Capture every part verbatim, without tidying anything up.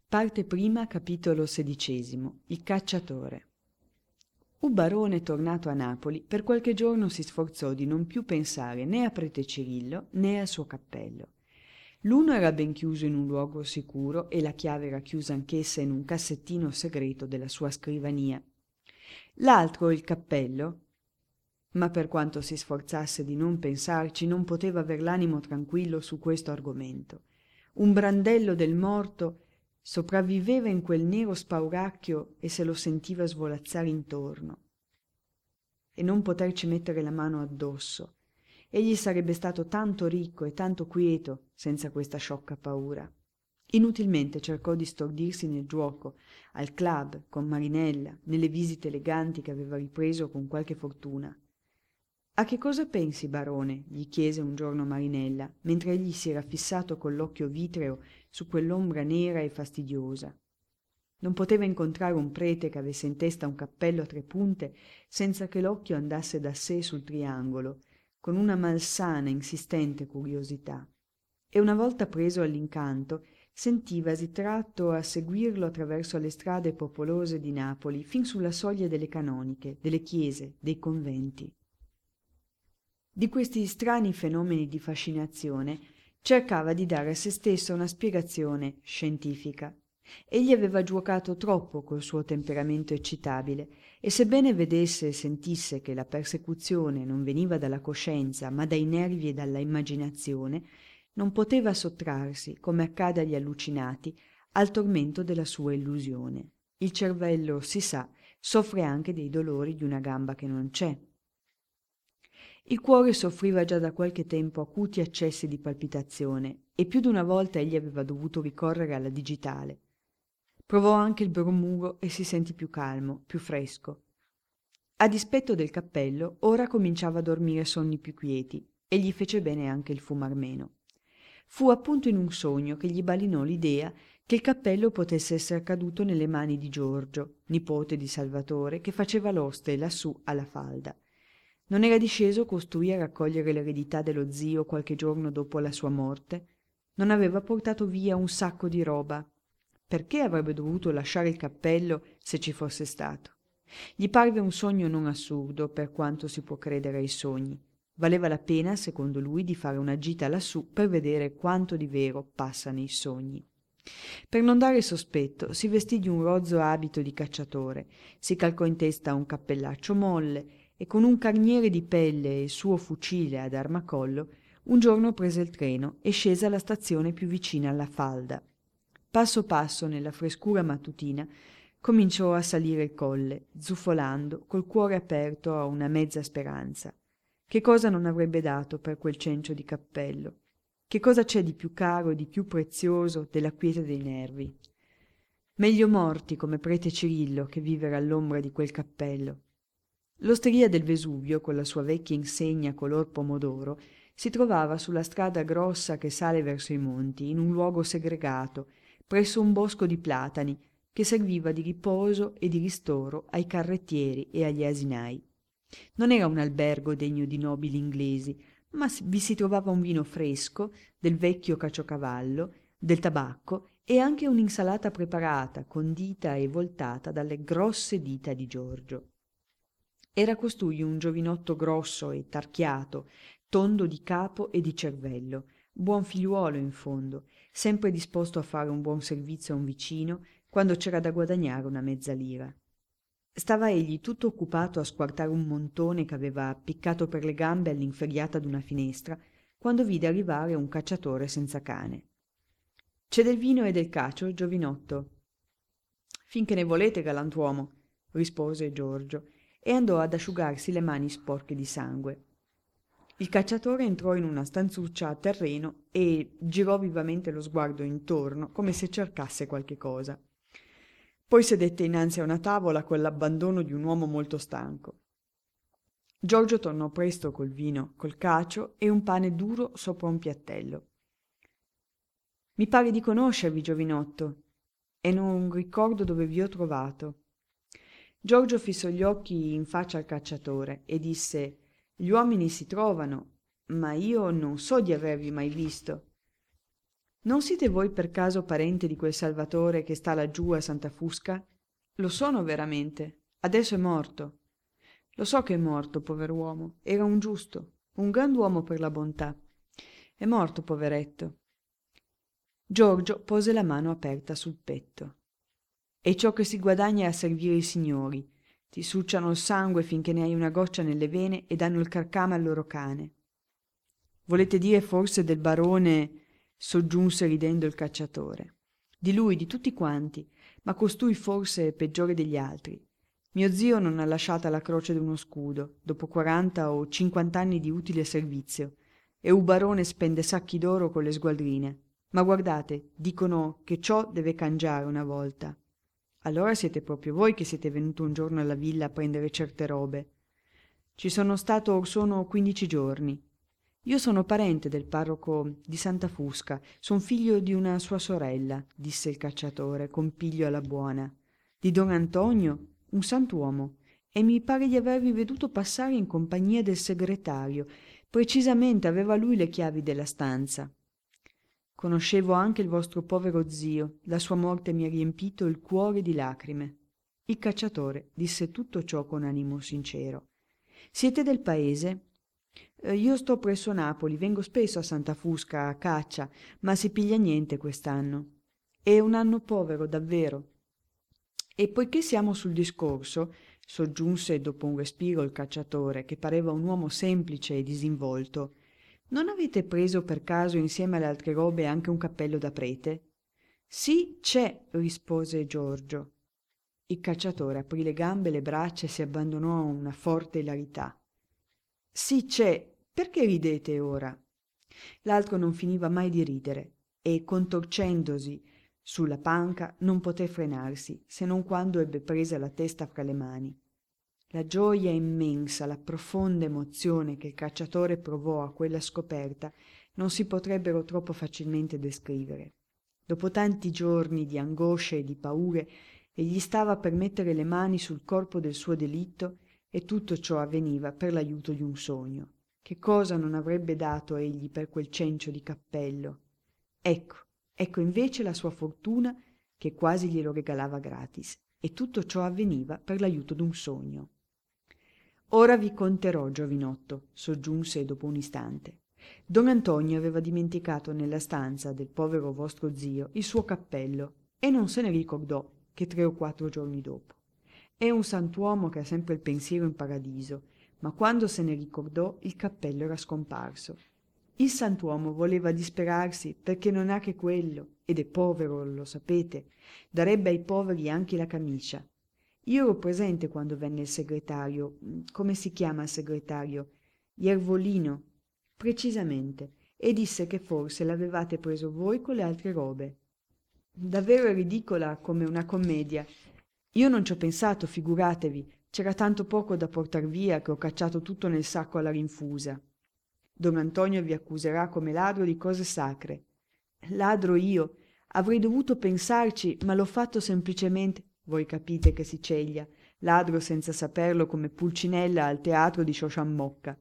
Parte prima, capitolo sedicesimo. Il cacciatore. Un barone tornato a Napoli per qualche giorno si sforzò di non più pensare né a prete Cirillo né al suo cappello. L'uno era ben chiuso in un luogo sicuro e la chiave era chiusa anch'essa in un cassettino segreto della sua scrivania. L'altro, il cappello, ma per quanto si sforzasse di non pensarci non poteva aver l'animo tranquillo su questo argomento. Un brandello del morto sopravviveva in quel nero spauracchio e se lo sentiva svolazzare intorno e non poterci mettere la mano addosso. Egli sarebbe stato tanto ricco e tanto quieto senza questa sciocca paura. Inutilmente cercò di stordirsi nel giuoco, al club, con Marinella, nelle visite eleganti che aveva ripreso con qualche fortuna. «A che cosa pensi, barone?» gli chiese un giorno Marinella, mentre egli si era fissato con l'occhio vitreo su quell'ombra nera e fastidiosa. Non poteva incontrare un prete che avesse in testa un cappello a tre punte senza che l'occhio andasse da sé sul triangolo, con una malsana, insistente curiosità. E una volta preso all'incanto, sentivasi tratto a seguirlo attraverso le strade popolose di Napoli, fin sulla soglia delle canoniche, delle chiese, dei conventi. Di questi strani fenomeni di fascinazione cercava di dare a se stesso una spiegazione scientifica. Egli aveva giuocato troppo col suo temperamento eccitabile e sebbene vedesse e sentisse che la persecuzione non veniva dalla coscienza ma dai nervi e dalla immaginazione, non poteva sottrarsi, come accade agli allucinati, al tormento della sua illusione. Il cervello, si sa, soffre anche dei dolori di una gamba che non c'è. Il cuore soffriva già da qualche tempo acuti accessi di palpitazione e più d'una volta egli aveva dovuto ricorrere alla digitale. Provò anche il bromuro e si sentì più calmo, più fresco. A dispetto del cappello, ora cominciava a dormire sonni più quieti e gli fece bene anche il fumar meno. Fu appunto in un sogno che gli balinò l'idea che il cappello potesse essere caduto nelle mani di Giorgio, nipote di Salvatore, che faceva l'oste lassù alla falda. Non era disceso costui a raccogliere l'eredità dello zio qualche giorno dopo la sua morte? Non aveva portato via un sacco di roba? Perché avrebbe dovuto lasciare il cappello se ci fosse stato? Gli parve un sogno non assurdo, per quanto si può credere ai sogni. Valeva la pena, secondo lui, di fare una gita lassù per vedere quanto di vero passa nei sogni. Per non dare sospetto, si vestì di un rozzo abito di cacciatore, si calcò in testa un cappellaccio molle e con un carniere di pelle e il suo fucile ad armacollo, un giorno prese il treno e scese alla stazione più vicina alla falda. Passo passo, nella frescura mattutina, cominciò a salire il colle, zuffolando, col cuore aperto a una mezza speranza. Che cosa non avrebbe dato per quel cencio di cappello? Che cosa c'è di più caro e di più prezioso della quiete dei nervi? Meglio morti come prete Cirillo che vivere all'ombra di quel cappello. L'osteria del Vesuvio, con la sua vecchia insegna color pomodoro, si trovava sulla strada grossa che sale verso i monti, in un luogo segregato, presso un bosco di platani, che serviva di riposo e di ristoro ai carrettieri e agli asinai. Non era un albergo degno di nobili inglesi, ma vi si trovava un vino fresco, del vecchio caciocavallo, del tabacco e anche un'insalata preparata, condita e voltata dalle grosse dita di Giorgio. Era costui un giovinotto grosso e tarchiato, tondo di capo e di cervello, buon figliuolo in fondo, sempre disposto a fare un buon servizio a un vicino quando c'era da guadagnare una mezza lira. Stava egli tutto occupato a squartare un montone che aveva appiccato per le gambe all'inferriata d'una finestra, quando vide arrivare un cacciatore senza cane. «C'è del vino e del cacio, giovinotto?» «Finché ne volete, galantuomo», rispose Giorgio, e andò ad asciugarsi le mani sporche di sangue. Il cacciatore entrò in una stanzuccia a terreno e girò vivamente lo sguardo intorno come se cercasse qualche cosa. Poi sedette innanzi a una tavola con l'abbandono di un uomo molto stanco. Giorgio tornò presto col vino, col cacio e un pane duro sopra un piattello. «Mi pare di conoscervi, giovinotto, e non ricordo dove vi ho trovato». Giorgio fissò gli occhi in faccia al cacciatore e disse: «Gli uomini si trovano, ma io non so di avervi mai visto». Non siete voi per caso parente di quel Salvatore che sta laggiù a Santa Fusca? Lo sono veramente. Adesso è morto. Lo so che è morto, pover'uomo. Era un giusto, un grand'uomo per la bontà. È morto, poveretto. Giorgio pose la mano aperta sul petto. È ciò che si guadagna a servire i signori. Ti succiano il sangue finché ne hai una goccia nelle vene e danno il carcame al loro cane. Volete dire forse del barone, soggiunse ridendo il cacciatore. Di lui, di tutti quanti, ma costui forse è peggiore degli altri. Mio zio non ha lasciata la croce d'uno scudo, dopo quaranta o cinquant'anni di utile servizio, e un barone spende sacchi d'oro con le sgualdrine. Ma guardate, dicono che ciò deve cangiare una volta. Allora siete proprio voi che siete venuto un giorno alla villa a prendere certe robe. Ci sono stato or sono quindici giorni. Io sono parente del parroco di Santa Fusca, son figlio di una sua sorella, disse il cacciatore con piglio alla buona. Di don Antonio, un sant'uomo, e mi pare di avervi veduto passare in compagnia del segretario. Precisamente aveva lui le chiavi della stanza. Conoscevo anche il vostro povero zio, la sua morte mi ha riempito il cuore di lacrime. Il cacciatore disse tutto ciò con animo sincero. Siete del paese? Eh, io sto presso Napoli, vengo spesso a Santa Fusca a caccia, ma si piglia niente quest'anno. È un anno povero, davvero. E poiché siamo sul discorso, soggiunse dopo un respiro il cacciatore, che pareva un uomo semplice e disinvolto, non avete preso per caso insieme alle altre robe anche un cappello da prete? Sì, c'è, rispose Giorgio. Il cacciatore aprì le gambe e le braccia e si abbandonò a una forte ilarità. Sì, c'è. Perché ridete ora? L'altro non finiva mai di ridere e, contorcendosi sulla panca, non poté frenarsi, se non quando ebbe presa la testa fra le mani. La gioia immensa, la profonda emozione che il cacciatore provò a quella scoperta non si potrebbero troppo facilmente descrivere. Dopo tanti giorni di angosce e di paure, egli stava per mettere le mani sul corpo del suo delitto e tutto ciò avveniva per l'aiuto di un sogno. Che cosa non avrebbe dato egli per quel cencio di cappello? Ecco, ecco invece la sua fortuna che quasi glielo regalava gratis, e tutto ciò avveniva per l'aiuto d'un sogno. Ora vi conterò, giovinotto, soggiunse dopo un istante. Don Antonio aveva dimenticato nella stanza del povero vostro zio il suo cappello e non se ne ricordò che tre o quattro giorni dopo. È un sant'uomo che ha sempre il pensiero in paradiso, ma quando se ne ricordò il cappello era scomparso. Il sant'uomo voleva disperarsi perché non ha che quello, ed è povero, lo sapete, darebbe ai poveri anche la camicia. Io ero presente quando venne il segretario, come si chiama il segretario? Iervolino, precisamente, e disse che forse l'avevate preso voi con le altre robe. Davvero è ridicola come una commedia. Io non ci ho pensato, figuratevi, c'era tanto poco da portar via che ho cacciato tutto nel sacco alla rinfusa. Don Antonio vi accuserà come ladro di cose sacre. Ladro io, avrei dovuto pensarci, ma l'ho fatto semplicemente. Voi capite che si ceglia, ladro senza saperlo come Pulcinella al teatro di Sciosciammocca.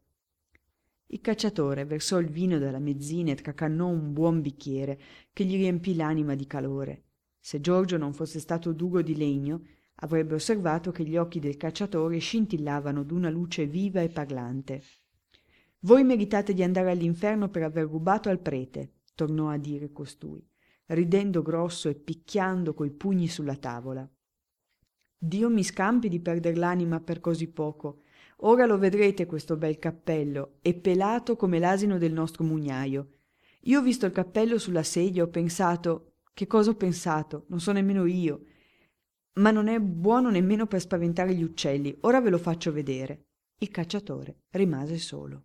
Il cacciatore versò il vino dalla mezzina e tracannò un buon bicchiere che gli riempì l'anima di calore. Se Giorgio non fosse stato duro di legno, avrebbe osservato che gli occhi del cacciatore scintillavano d'una luce viva e parlante. Voi meritate di andare all'inferno per aver rubato al prete, tornò a dire costui, ridendo grosso e picchiando coi pugni sulla tavola. Dio mi scampi di perder l'anima per così poco. Ora lo vedrete questo bel cappello, è pelato come l'asino del nostro mugnaio. Io ho visto il cappello sulla sedia e ho pensato, che cosa ho pensato? Non so nemmeno io. Ma non è buono nemmeno per spaventare gli uccelli. Ora ve lo faccio vedere. Il cacciatore rimase solo.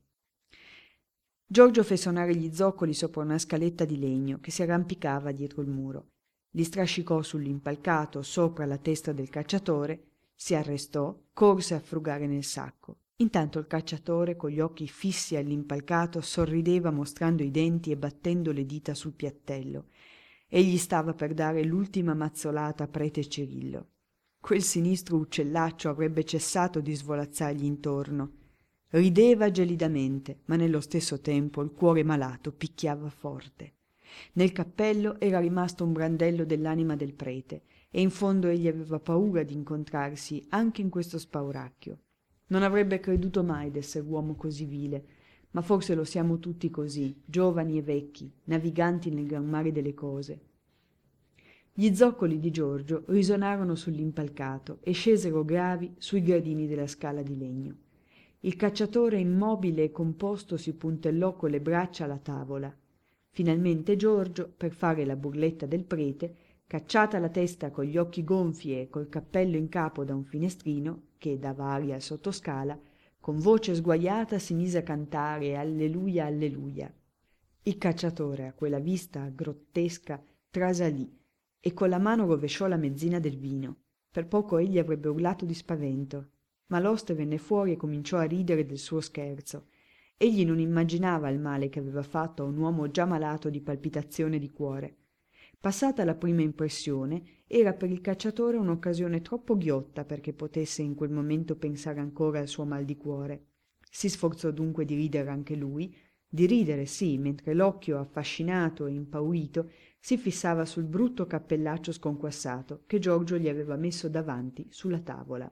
Giorgio fe sonare gli zoccoli sopra una scaletta di legno che si arrampicava dietro il muro. Li strascicò sull'impalcato sopra la testa del cacciatore, si arrestò, corse a frugare nel sacco. Intanto il cacciatore, con gli occhi fissi all'impalcato, sorrideva mostrando i denti e battendo le dita sul piattello. Egli stava per dare l'ultima mazzolata a prete Cirillo. Quel sinistro uccellaccio avrebbe cessato di svolazzargli intorno. Rideva gelidamente, ma nello stesso tempo il cuore malato picchiava forte. Nel cappello era rimasto un brandello dell'anima del prete, e in fondo egli aveva paura di incontrarsi anche in questo spauracchio. Non avrebbe creduto mai d'esser uomo così vile, ma forse lo siamo tutti così, giovani e vecchi, naviganti nel gran mare delle cose. Gli zoccoli di Giorgio risonarono sull'impalcato e scesero gravi sui gradini della scala di legno. Il cacciatore immobile e composto si puntellò con le braccia alla tavola. Finalmente Giorgio, per fare la burletta del prete, cacciata la testa con gli occhi gonfi e col cappello in capo da un finestrino, che dava aria al sottoscala, con voce sguaiata si mise a cantare Alleluia, Alleluia. Il cacciatore, a quella vista grottesca, trasalì e con la mano rovesciò la mezzina del vino. Per poco egli avrebbe urlato di spavento, ma l'oste venne fuori e cominciò a ridere del suo scherzo. Egli non immaginava il male che aveva fatto a un uomo già malato di palpitazione di cuore. Passata la prima impressione, era per il cacciatore un'occasione troppo ghiotta perché potesse in quel momento pensare ancora al suo mal di cuore. Si sforzò dunque di ridere anche lui, di ridere sì, mentre l'occhio affascinato e impaurito si fissava sul brutto cappellaccio sconquassato che Giorgio gli aveva messo davanti sulla tavola.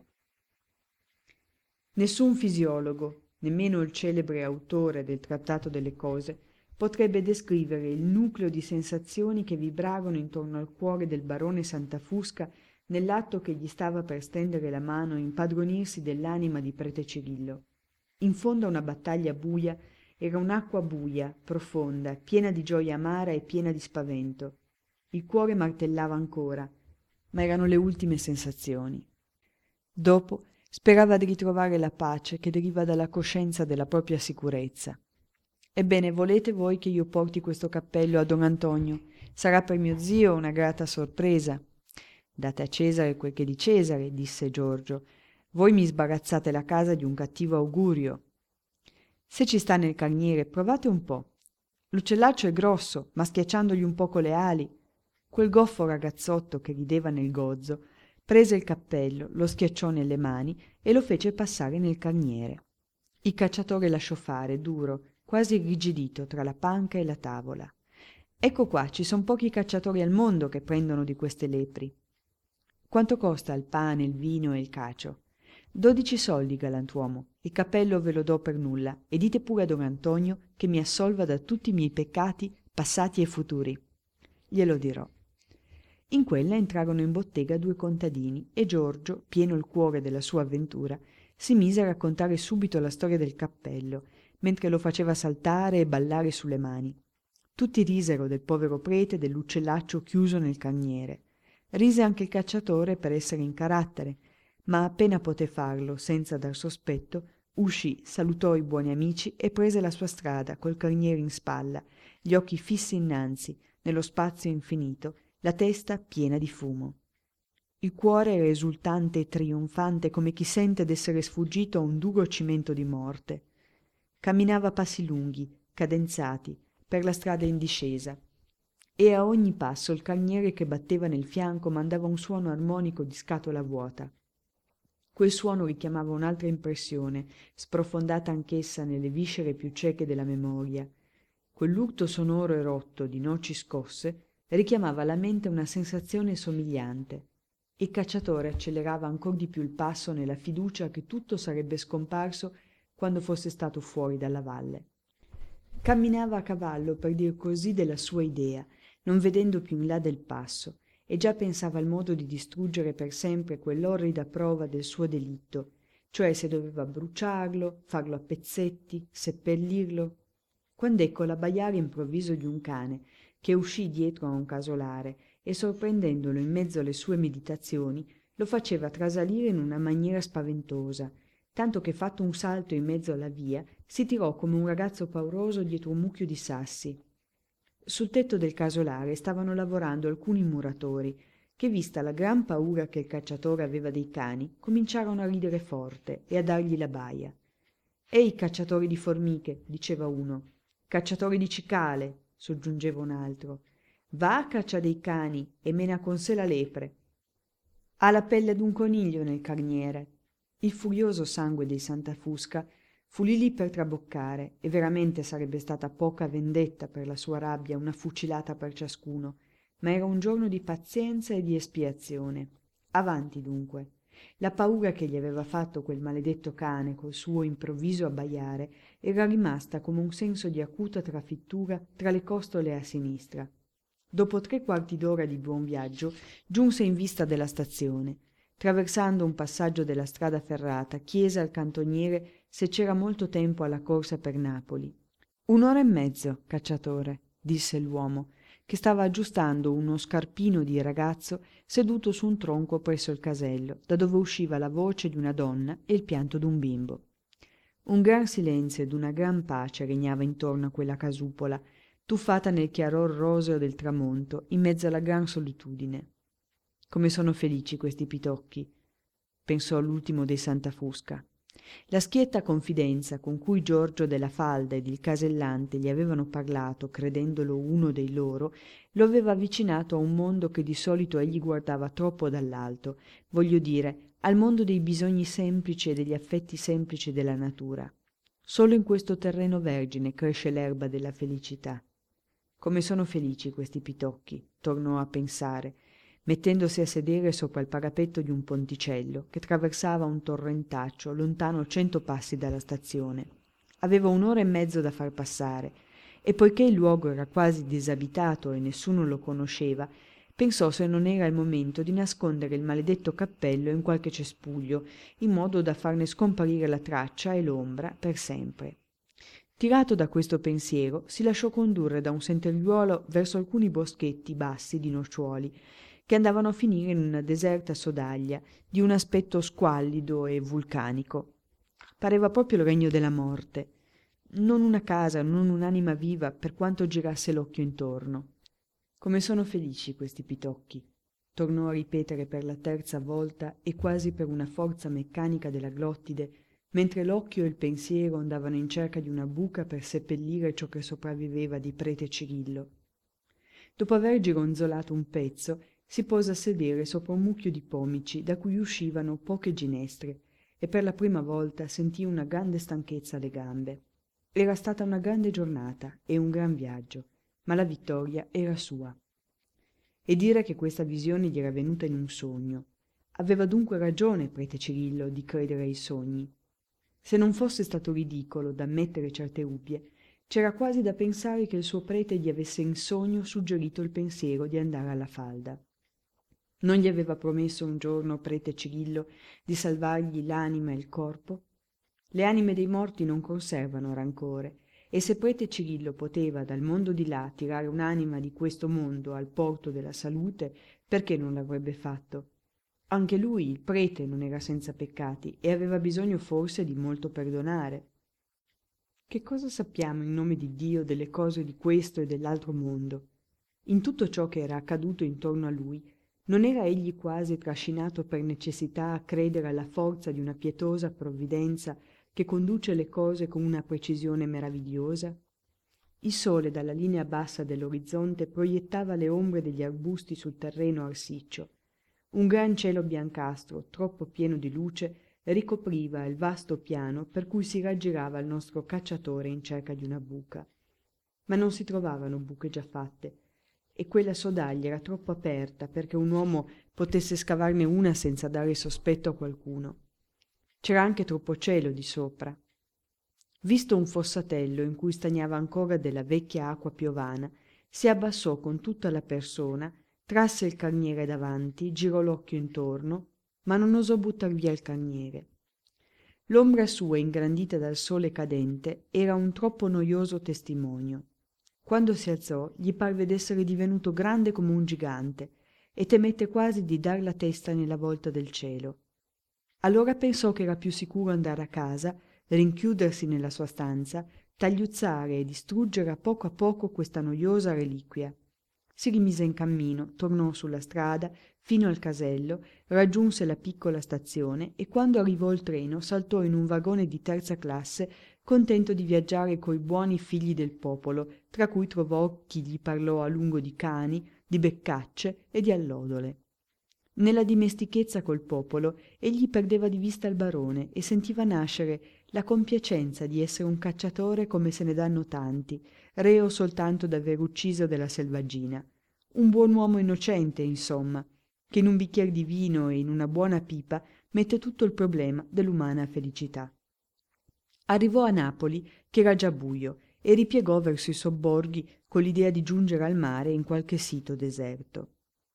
Nessun fisiologo, nemmeno il celebre autore del Trattato delle cose, potrebbe descrivere il nucleo di sensazioni che vibrarono intorno al cuore del barone Santafusca nell'atto che gli stava per stendere la mano e impadronirsi dell'anima di prete Cirillo. In fondo a una battaglia buia era un'acqua buia, profonda, piena di gioia amara e piena di spavento. Il cuore martellava ancora, ma erano le ultime sensazioni. Dopo sperava di ritrovare la pace che deriva dalla coscienza della propria sicurezza. Ebbene, volete voi che io porti questo cappello a don Antonio? Sarà per mio zio una grata sorpresa. Date a Cesare quel che di Cesare, disse Giorgio. Voi mi sbarazzate la casa di un cattivo augurio. Se ci sta nel carniere, provate un po'. L'uccellaccio è grosso, ma schiacciandogli un poco le ali. Quel goffo ragazzotto che rideva nel gozzo prese il cappello, lo schiacciò nelle mani e lo fece passare nel carniere. Il cacciatore lasciò fare, duro, quasi irrigidito tra la panca e la tavola. Ecco qua, ci son pochi cacciatori al mondo che prendono di queste lepri. Quanto costa il pane, il vino e il cacio? Dodici soldi, galantuomo. Il cappello ve lo do per nulla e dite pure a don Antonio che mi assolva da tutti i miei peccati passati e futuri. Glielo dirò. In quella entrarono in bottega due contadini e Giorgio, pieno il cuore della sua avventura, si mise a raccontare subito la storia del cappello, mentre lo faceva saltare e ballare sulle mani. Tutti risero del povero prete e dell'uccellaccio chiuso nel carniere. Rise anche il cacciatore per essere in carattere, ma appena poté farlo, senza dar sospetto, uscì, salutò i buoni amici e prese la sua strada col carniere in spalla, gli occhi fissi innanzi, nello spazio infinito, la testa piena di fumo. Il cuore era esultante e trionfante come chi sente d'essere sfuggito a un duro cimento di morte. Camminava a passi lunghi, cadenzati, per la strada in discesa, e a ogni passo il carniere che batteva nel fianco mandava un suono armonico di scatola vuota. Quel suono richiamava un'altra impressione, sprofondata anch'essa nelle viscere più cieche della memoria. Quell'urto sonoro e rotto di noci scosse richiamava alla mente una sensazione somigliante. Il cacciatore accelerava ancor di più il passo nella fiducia che tutto sarebbe scomparso quando fosse stato fuori dalla valle. Camminava a cavallo, per dir così, della sua idea, non vedendo più in là del passo, e già pensava al modo di distruggere per sempre quell'orrida prova del suo delitto, cioè se doveva bruciarlo, farlo a pezzetti, seppellirlo. Quand'ecco l'abbaiare improvviso di un cane che uscì dietro a un casolare e, sorprendendolo in mezzo alle sue meditazioni, lo faceva trasalire in una maniera spaventosa, tanto che, fatto un salto in mezzo alla via, si tirò come un ragazzo pauroso dietro un mucchio di sassi. Sul tetto del casolare stavano lavorando alcuni muratori che, vista la gran paura che il cacciatore aveva dei cani, cominciarono a ridere forte e a dargli la baia. «Ehi, cacciatori di formiche!» diceva uno. «Cacciatori di cicale!» soggiungeva un altro. «Va a caccia dei cani e mena con sé la lepre. Ha la pelle d'un coniglio nel carniere». Il furioso sangue dei Santafusca Fu lì lì per traboccare, e veramente sarebbe stata poca vendetta per la sua rabbia una fucilata per ciascuno, ma era un giorno di pazienza e di espiazione. Avanti dunque. La paura che gli aveva fatto quel maledetto cane col suo improvviso abbaiare era rimasta come un senso di acuta trafittura tra le costole a sinistra. Dopo tre quarti d'ora di buon viaggio giunse in vista della stazione. Traversando un passaggio della strada ferrata, chiese al cantoniere se c'era molto tempo alla corsa per Napoli. Un'ora e mezzo, cacciatore, disse l'uomo, che stava aggiustando uno scarpino di ragazzo seduto su un tronco presso il casello, da dove usciva la voce di una donna e il pianto d'un bimbo. Un gran silenzio ed una gran pace regnava intorno a quella casupola, tuffata nel chiaror roseo del tramonto, in mezzo alla gran solitudine. Come sono felici questi pitocchi, pensò l'ultimo dei Santafusca. La schietta confidenza con cui Giorgio della Falda ed il casellante gli avevano parlato, credendolo uno dei loro, lo aveva avvicinato a un mondo che di solito egli guardava troppo dall'alto, voglio dire, al mondo dei bisogni semplici e degli affetti semplici della natura. Solo in questo terreno vergine cresce l'erba della felicità. Come sono felici questi pitocchi, tornò a pensare, mettendosi a sedere sopra il parapetto di un ponticello che traversava un torrentaccio lontano cento passi dalla stazione. Aveva un'ora e mezzo da far passare, e poiché il luogo era quasi disabitato e nessuno lo conosceva, pensò se non era il momento di nascondere il maledetto cappello in qualche cespuglio, in modo da farne scomparire la traccia e l'ombra per sempre. Tirato da questo pensiero, si lasciò condurre da un sentieriuolo verso alcuni boschetti bassi di nocciuoli, che andavano a finire in una deserta sodaglia di un aspetto squallido e vulcanico. Pareva proprio il regno della morte. Non una casa, non un'anima viva, per quanto girasse l'occhio intorno. Come sono felici questi pitocchi, tornò a ripetere per la terza volta e quasi per una forza meccanica della glottide, mentre l'occhio e il pensiero andavano in cerca di una buca per seppellire ciò che sopravviveva di prete Cirillo. Dopo aver gironzolato un pezzo, si pose a sedere sopra un mucchio di pomici da cui uscivano poche ginestre, e per la prima volta sentì una grande stanchezza alle gambe. Era stata una grande giornata e un gran viaggio, ma la vittoria era sua. E dire che questa visione gli era venuta in un sogno. Aveva dunque ragione prete Cirillo di credere ai sogni. Se non fosse stato ridicolo d'ammettere certe ubbie, c'era quasi da pensare che il suo prete gli avesse in sogno suggerito il pensiero di andare alla falda. Non gli aveva promesso un giorno prete Cirillo di salvargli l'anima e il corpo? Le anime dei morti non conservano rancore, e se prete Cirillo poteva dal mondo di là tirare un'anima di questo mondo al porto della salute, perché non l'avrebbe fatto? Anche lui, il prete, non era senza peccati e aveva bisogno forse di molto perdonare. Che cosa sappiamo in nome di Dio delle cose di questo e dell'altro mondo? In tutto ciò che era accaduto intorno a lui, non era egli quasi trascinato per necessità a credere alla forza di una pietosa provvidenza che conduce le cose con una precisione meravigliosa? Il sole dalla linea bassa dell'orizzonte proiettava le ombre degli arbusti sul terreno arsiccio. Un gran cielo biancastro, troppo pieno di luce, ricopriva il vasto piano per cui si raggirava il nostro cacciatore in cerca di una buca. Ma non si trovavano buche già fatte, e quella sodaglia era troppo aperta perché un uomo potesse scavarne una senza dare sospetto a qualcuno. C'era anche troppo cielo di sopra. Visto un fossatello in cui stagnava ancora della vecchia acqua piovana, si abbassò con tutta la persona, trasse il carniere davanti, girò l'occhio intorno, ma non osò buttar via il carniere. L'ombra sua, ingrandita dal sole cadente, era un troppo noioso testimonio. Quando si alzò, gli parve d'essere divenuto grande come un gigante e temette quasi di dar la testa nella volta del cielo. Allora pensò che era più sicuro andare a casa, rinchiudersi nella sua stanza, tagliuzzare e distruggere a poco a poco questa noiosa reliquia. Si rimise in cammino, tornò sulla strada fino al casello, raggiunse la piccola stazione e quando arrivò il treno saltò in un vagone di terza classe, contento di viaggiare coi buoni figli del popolo, tra cui trovò chi gli parlò a lungo di cani, di beccacce e di allodole. Nella dimestichezza col popolo egli perdeva di vista il barone e sentiva nascere la compiacenza di essere un cacciatore come se ne danno tanti, reo soltanto d'aver ucciso della selvaggina. Un buon uomo innocente, insomma, che in un bicchier di vino e in una buona pipa mette tutto il problema dell'umana felicità. Arrivò a Napoli, che era già buio, e ripiegò verso i sobborghi con l'idea di giungere al mare in qualche sito deserto.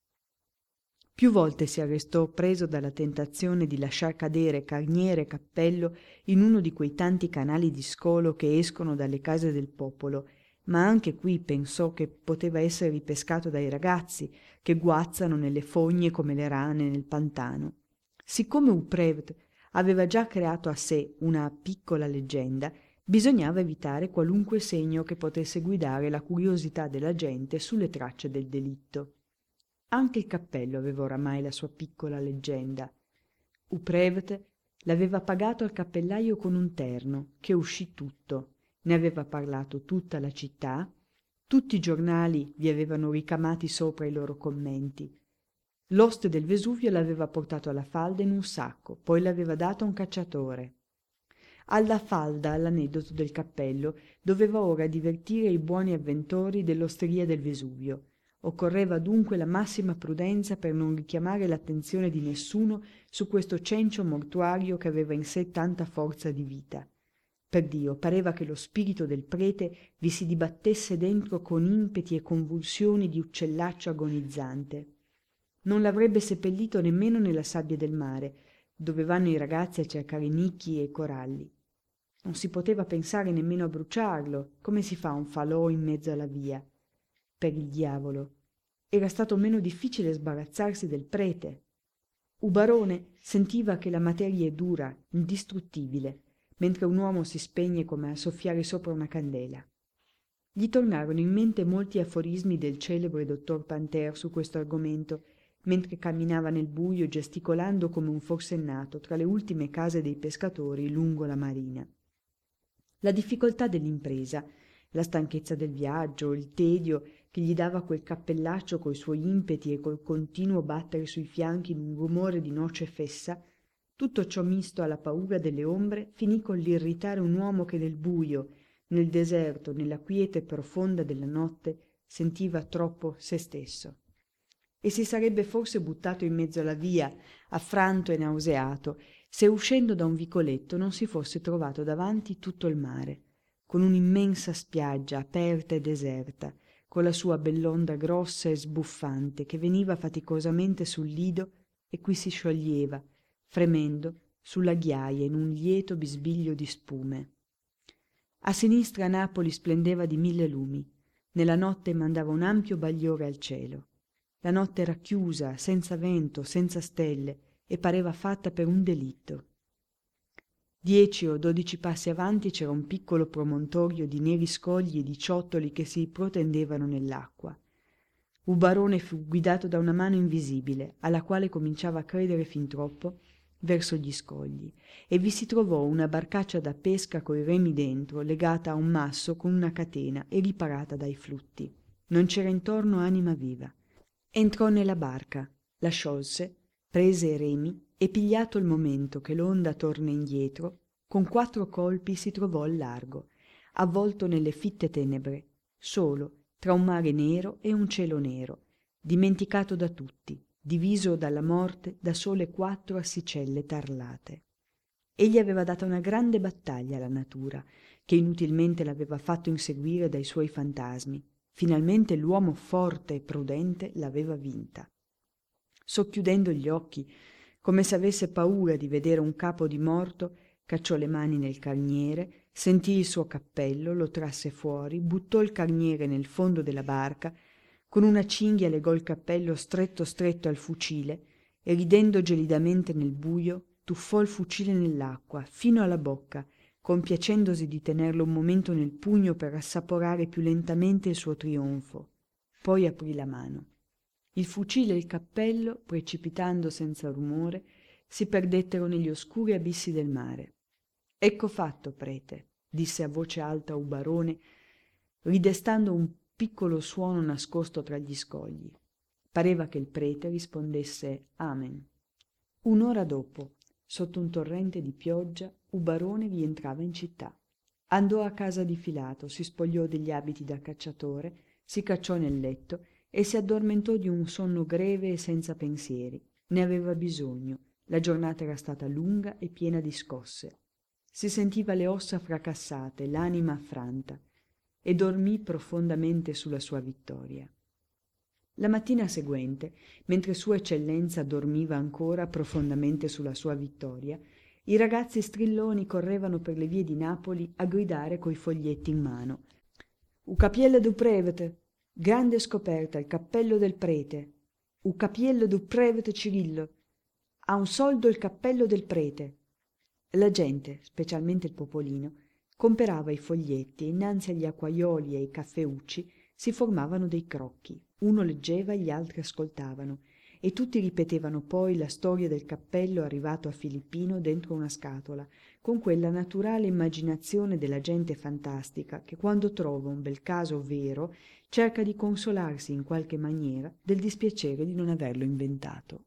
Più volte si arrestò preso dalla tentazione di lasciar cadere carniere e cappello in uno di quei tanti canali di scolo che escono dalle case del popolo, ma anche qui pensò che poteva essere ripescato dai ragazzi che guazzano nelle fogne come le rane nel pantano. Siccome Uprevet aveva già creato a sé una piccola leggenda, bisognava evitare qualunque segno che potesse guidare la curiosità della gente sulle tracce del delitto. Anche il cappello aveva oramai la sua piccola leggenda. Uprevet l'aveva pagato al cappellaio con un terno, che uscì tutto. Ne aveva parlato tutta la città, tutti i giornali vi avevano ricamati sopra i loro commenti. L'oste del Vesuvio l'aveva portato alla falda in un sacco, poi l'aveva dato a un cacciatore. Alla falda, all'aneddoto del cappello, doveva ora divertire i buoni avventori dell'osteria del Vesuvio. Occorreva dunque la massima prudenza per non richiamare l'attenzione di nessuno su questo cencio mortuario che aveva in sé tanta forza di vita. Perdio, pareva che lo spirito del prete vi si dibattesse dentro con impeti e convulsioni di uccellaccio agonizzante. Non l'avrebbe seppellito nemmeno nella sabbia del mare, dove vanno i ragazzi a cercare nicchi e coralli. Non si poteva pensare nemmeno a bruciarlo, come si fa un falò in mezzo alla via. Per il diavolo, era stato meno difficile sbarazzarsi del prete. Ubarone sentiva che la materia è dura, indistruttibile, mentre un uomo si spegne come a soffiare sopra una candela. Gli tornarono in mente molti aforismi del celebre dottor Panter su questo argomento, mentre camminava nel buio gesticolando come un forsennato tra le ultime case dei pescatori lungo la marina. La difficoltà dell'impresa, la stanchezza del viaggio, il tedio che gli dava quel cappellaccio coi suoi impeti e col continuo battere sui fianchi in un rumore di noce fessa, tutto ciò misto alla paura delle ombre finì con l'irritare un uomo che nel buio, nel deserto, nella quiete profonda della notte sentiva troppo se stesso. E si sarebbe forse buttato in mezzo alla via, affranto e nauseato, se uscendo da un vicoletto non si fosse trovato davanti tutto il mare, con un'immensa spiaggia aperta e deserta, con la sua bell'onda grossa e sbuffante che veniva faticosamente sul lido e qui si scioglieva, fremendo, sulla ghiaia in un lieto bisbiglio di spume. A sinistra Napoli splendeva di mille lumi, nella notte mandava un ampio bagliore al cielo. La notte era chiusa, senza vento, senza stelle, e pareva fatta per un delitto. Dieci o dodici passi avanti c'era un piccolo promontorio di neri scogli e di ciottoli che si protendevano nell'acqua. Ubarone fu guidato da una mano invisibile, alla quale cominciava a credere fin troppo, verso gli scogli, e vi si trovò una barcaccia da pesca coi remi dentro, legata a un masso con una catena e riparata dai flutti. Non c'era intorno anima viva. Entrò nella barca, la sciolse, prese i remi e, pigliato il momento che l'onda torna indietro, con quattro colpi si trovò al largo, avvolto nelle fitte tenebre, solo, tra un mare nero e un cielo nero, dimenticato da tutti, diviso dalla morte da sole quattro assicelle tarlate. Egli aveva data una grande battaglia alla natura, che inutilmente l'aveva fatto inseguire dai suoi fantasmi. Finalmente l'uomo forte e prudente l'aveva vinta. Socchiudendo gli occhi, come se avesse paura di vedere un capo di morto, cacciò le mani nel carniere, sentì il suo cappello, lo trasse fuori, buttò il carniere nel fondo della barca, con una cinghia legò il cappello stretto stretto al fucile e, ridendo gelidamente nel buio, tuffò il fucile nell'acqua fino alla bocca, compiacendosi di tenerlo un momento nel pugno per assaporare più lentamente il suo trionfo. Poi aprì la mano. Il fucile e il cappello, precipitando senza rumore, si perdettero negli oscuri abissi del mare. «Ecco fatto, prete», disse a voce alta Ubarone, ridestando un piccolo suono nascosto tra gli scogli. Pareva che il prete rispondesse Amen. Un'ora dopo, sotto un torrente di pioggia, Ubarone vi entrava in città. Andò a casa di Filato, si spogliò degli abiti da cacciatore, si cacciò nel letto e si addormentò di un sonno greve e senza pensieri. Ne aveva bisogno. La giornata era stata lunga e piena di scosse. Si sentiva le ossa fracassate, l'anima affranta, e dormì profondamente sulla sua vittoria. La mattina seguente, mentre Sua Eccellenza dormiva ancora profondamente sulla sua vittoria, i ragazzi strilloni correvano per le vie di Napoli a gridare coi foglietti in mano. «U capiello du prevete! Grande scoperta, il cappello del prete! U capiello du prevete Cirillo! A un soldo il cappello del prete!» La gente, specialmente il popolino, comperava i foglietti e innanzi agli acquaioli e ai caffeucci si formavano dei crocchi. Uno leggeva e gli altri ascoltavano, e tutti ripetevano poi la storia del cappello arrivato a Filippino dentro una scatola, con quella naturale immaginazione della gente fantastica che quando trova un bel caso vero cerca di consolarsi in qualche maniera del dispiacere di non averlo inventato.